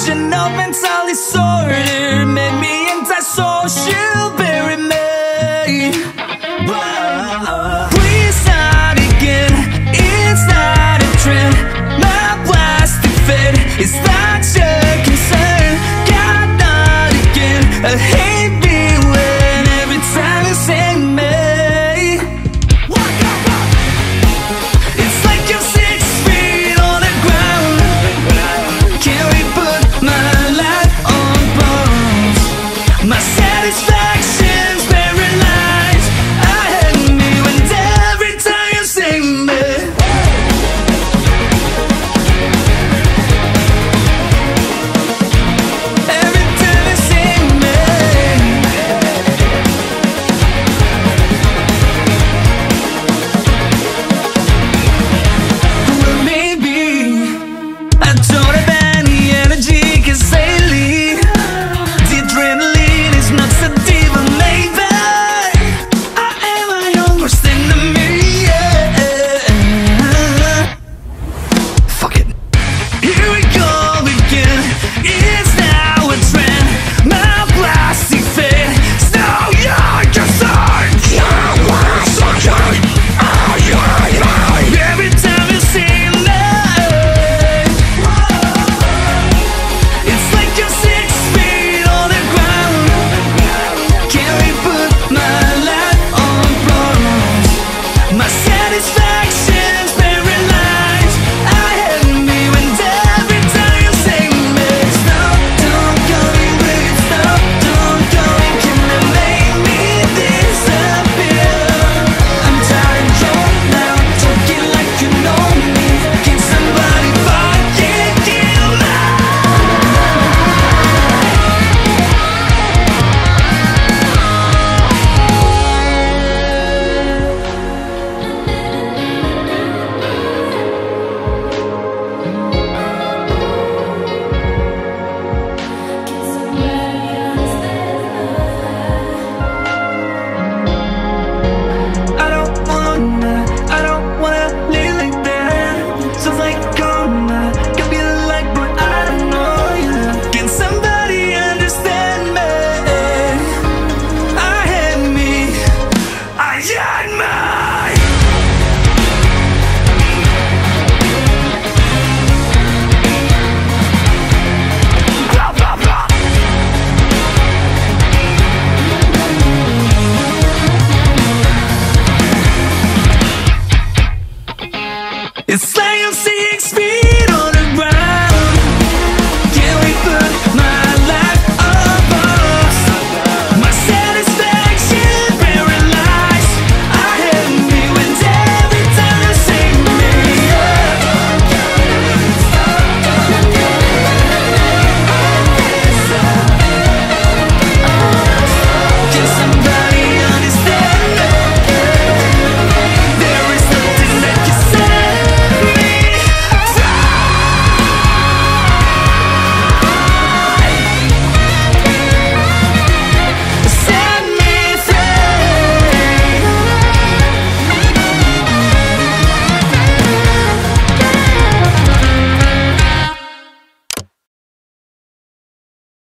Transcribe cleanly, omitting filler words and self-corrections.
combination of mental disorder made me antisocial, bury me. Please not again, it's not a trend. My plastic fit is not your concern. God, not again, I hate me when every time you say me. It's like you're 6 feet on the ground. Can we put my life on pause? My satisfaction's paralyzed. I hate me when every time you say me. Every time you say me. Well, maybe I don't